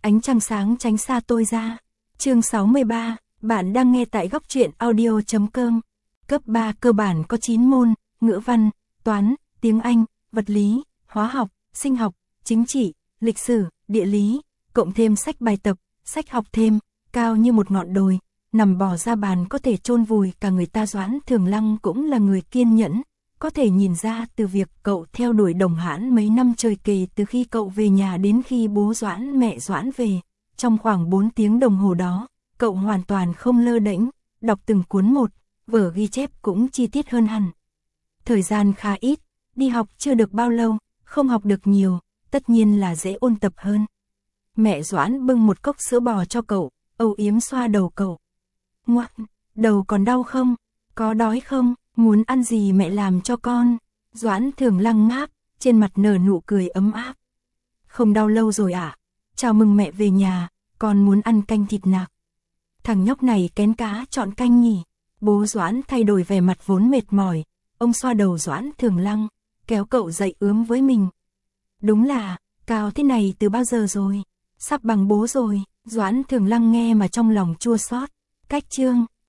Ánh trăng sáng tránh xa tôi ra. Chương 63, bạn đang nghe tại góc truyện audio.com. Cấp 3 cơ bản có 9 môn: ngữ văn, toán, tiếng Anh, vật lý, hóa học, sinh học, chính trị, lịch sử, địa lý, cộng thêm sách bài tập, sách học thêm, cao như một ngọn đồi, nằm bò ra bàn có thể chôn vùi cả người ta. Doãn Thường Lăng cũng là người kiên nhẫn, có thể nhìn ra từ việc cậu theo đuổi Đồng Hãn mấy năm trời, kể từ khi cậu về nhà đến khi bố Doãn mẹ Doãn về. Trong khoảng 4 tiếng đồng hồ đó, cậu hoàn toàn không lơ đễnh, đọc từng cuốn một, vở ghi chép cũng chi tiết hơn hẳn. Thời gian khá ít, đi học chưa được bao lâu, không học được nhiều, tất nhiên là dễ ôn tập hơn. Mẹ Doãn bưng một cốc sữa bò cho cậu, âu yếm xoa đầu cậu. Ngoan, đầu còn đau không? Có đói không? Muốn ăn gì mẹ làm cho con? Doãn Thường Lăng ngáp, trên mặt nở nụ cười ấm áp. Không đau lâu rồi à? Chào mừng mẹ về nhà, con muốn ăn canh thịt nạc. Thằng nhóc này kén cá chọn canh nhỉ? Bố Doãn thay đổi vẻ mặt vốn mệt mỏi, ông xoa đầu Doãn Thường Lăng, kéo cậu dậy ướm với mình. Đúng là, cao thế này từ bao giờ rồi? Sắp bằng bố rồi. Doãn Thường Lăng nghe mà trong lòng chua xót. Cách chương